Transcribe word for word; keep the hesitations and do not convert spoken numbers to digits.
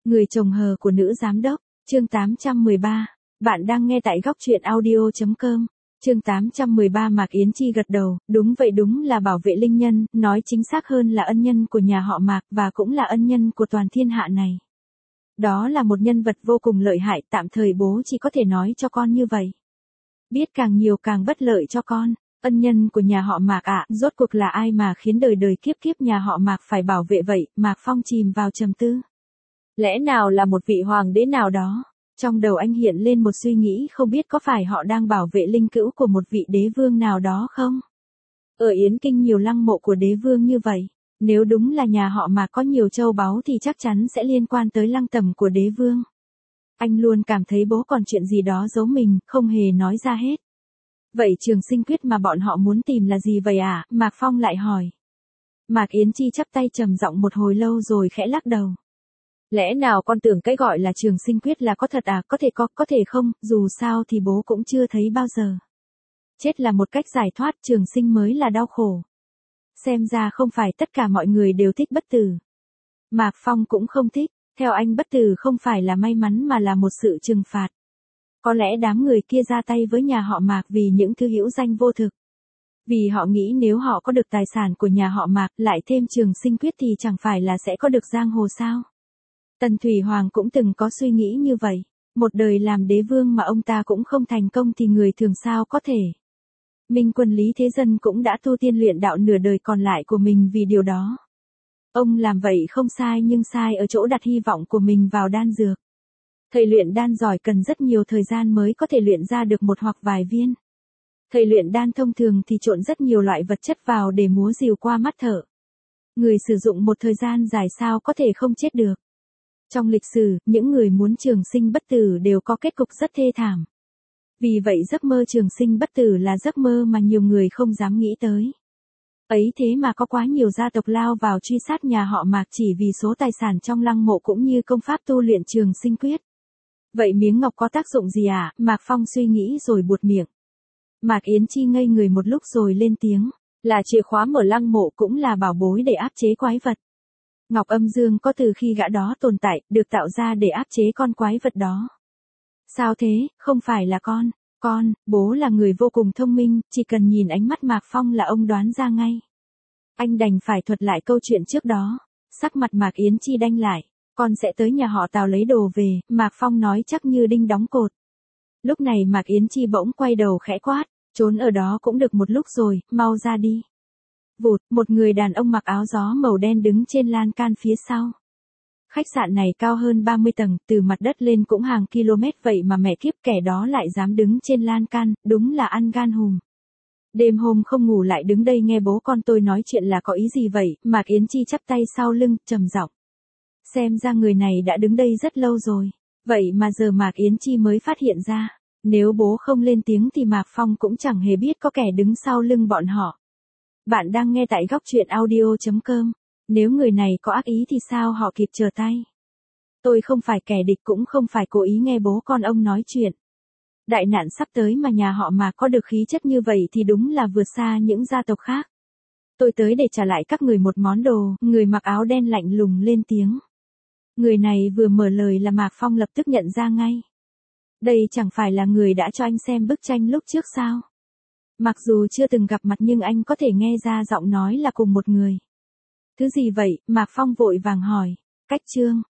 Người chồng hờ của nữ giám đốc, chương tám trăm mười ba. Bạn đang nghe tại góc truyện audio chấm com. Chương tám trăm mười ba. Mạc Yến Chi gật đầu, đúng vậy, đúng là bảo vệ linh nhân, nói chính xác hơn là ân nhân của nhà họ Mạc và cũng là ân nhân của toàn thiên hạ này. Đó là một nhân vật vô cùng lợi hại, tạm thời bố chỉ có thể nói cho con như vậy. Biết càng nhiều càng bất lợi cho con. Ân nhân của nhà họ Mạc ạ, rốt cuộc là ai mà khiến đời đời kiếp kiếp nhà họ Mạc phải bảo vệ vậy? Mạc Phong chìm vào trầm tư. Lẽ nào là một vị hoàng đế nào đó? Trong đầu anh hiện lên một suy nghĩ, không biết có phải họ đang bảo vệ linh cữu của một vị đế vương nào đó không? Ở Yến Kinh nhiều lăng mộ của đế vương như vậy. Nếu đúng là nhà họ Mạc có nhiều châu báu thì chắc chắn sẽ liên quan tới lăng tẩm của đế vương. Anh luôn cảm thấy bố còn chuyện gì đó giấu mình, không hề nói ra hết. Vậy trường sinh quyết mà bọn họ muốn tìm là gì vậy à? Mạc Phong lại hỏi. Mạc Yến Chi chắp tay trầm giọng một hồi lâu rồi khẽ lắc đầu. Lẽ nào con tưởng cái gọi là trường sinh quyết là có thật à? Có thể có, có thể không, dù sao thì bố cũng chưa thấy bao giờ. Chết là một cách giải thoát, trường sinh mới là đau khổ. Xem ra không phải tất cả mọi người đều thích bất tử. Mạc Phong cũng không thích, theo anh bất tử không phải là may mắn mà là một sự trừng phạt. Có lẽ đám người kia ra tay với nhà họ Mạc vì những thứ hữu danh vô thực. Vì họ nghĩ nếu họ có được tài sản của nhà họ Mạc lại thêm trường sinh quyết thì chẳng phải là sẽ có được giang hồ sao. Tần Thủy Hoàng cũng từng có suy nghĩ như vậy. Một đời làm đế vương mà ông ta cũng không thành công thì người thường sao có thể. Minh Quân Lý Thế Dân cũng đã tu tiên luyện đạo nửa đời còn lại của mình vì điều đó. Ông làm vậy không sai, nhưng sai ở chỗ đặt hy vọng của mình vào đan dược. Thầy luyện đan giỏi cần rất nhiều thời gian mới có thể luyện ra được một hoặc vài viên. Thầy luyện đan thông thường thì trộn rất nhiều loại vật chất vào để múa rìu qua mắt thợ. Người sử dụng một thời gian dài sao có thể không chết được. Trong lịch sử, những người muốn trường sinh bất tử đều có kết cục rất thê thảm. Vì vậy giấc mơ trường sinh bất tử là giấc mơ mà nhiều người không dám nghĩ tới. Ấy thế mà có quá nhiều gia tộc lao vào truy sát nhà họ Mạc chỉ vì số tài sản trong lăng mộ cũng như công pháp tu luyện trường sinh quyết. Vậy miếng ngọc có tác dụng gì à? Mạc Phong suy nghĩ rồi buột miệng. Mạc Yến Chi ngây người một lúc rồi lên tiếng. Là chìa khóa mở lăng mộ, cũng là bảo bối để áp chế quái vật. Ngọc âm dương có từ khi gã đó tồn tại, được tạo ra để áp chế con quái vật đó. Sao thế, không phải là con? Con, bố là người vô cùng thông minh, chỉ cần nhìn ánh mắt Mạc Phong là ông đoán ra ngay. Anh đành phải thuật lại câu chuyện trước đó. Sắc mặt Mạc Yến Chi đanh lại. Con sẽ tới nhà họ Tào lấy đồ về, Mạc Phong nói chắc như đinh đóng cột. Lúc này Mạc Yến Chi bỗng quay đầu khẽ quát, trốn ở đó cũng được một lúc rồi, mau ra đi. Vụt, một người đàn ông mặc áo gió màu đen đứng trên lan can phía sau. Khách sạn này cao hơn ba mươi tầng, từ mặt đất lên cũng hàng km, vậy mà mẹ kiếp kẻ đó lại dám đứng trên lan can, đúng là ăn gan hùm. Đêm hôm không ngủ lại đứng đây nghe bố con tôi nói chuyện là có ý gì vậy? Mạc Yến Chi chắp tay sau lưng, trầm giọng. Xem ra người này đã đứng đây rất lâu rồi. Vậy mà giờ Mạc Yến Chi mới phát hiện ra. Nếu bố không lên tiếng thì Mạc Phong cũng chẳng hề biết có kẻ đứng sau lưng bọn họ. Bạn đang nghe tại góc truyện audio chấm com. Nếu người này có ác ý thì sao họ kịp trở tay? Tôi không phải kẻ địch cũng không phải cố ý nghe bố con ông nói chuyện. Đại nạn sắp tới mà nhà họ Mạc có được khí chất như vậy thì đúng là vượt xa những gia tộc khác. Tôi tới để trả lại các người một món đồ, người mặc áo đen lạnh lùng lên tiếng. Người này vừa mở lời là Mạc Phong lập tức nhận ra ngay. Đây chẳng phải là người đã cho anh xem bức tranh lúc trước sao? Mặc dù chưa từng gặp mặt nhưng anh có thể nghe ra giọng nói là cùng một người. Thứ gì vậy? Mạc Phong vội vàng hỏi. Cách chương.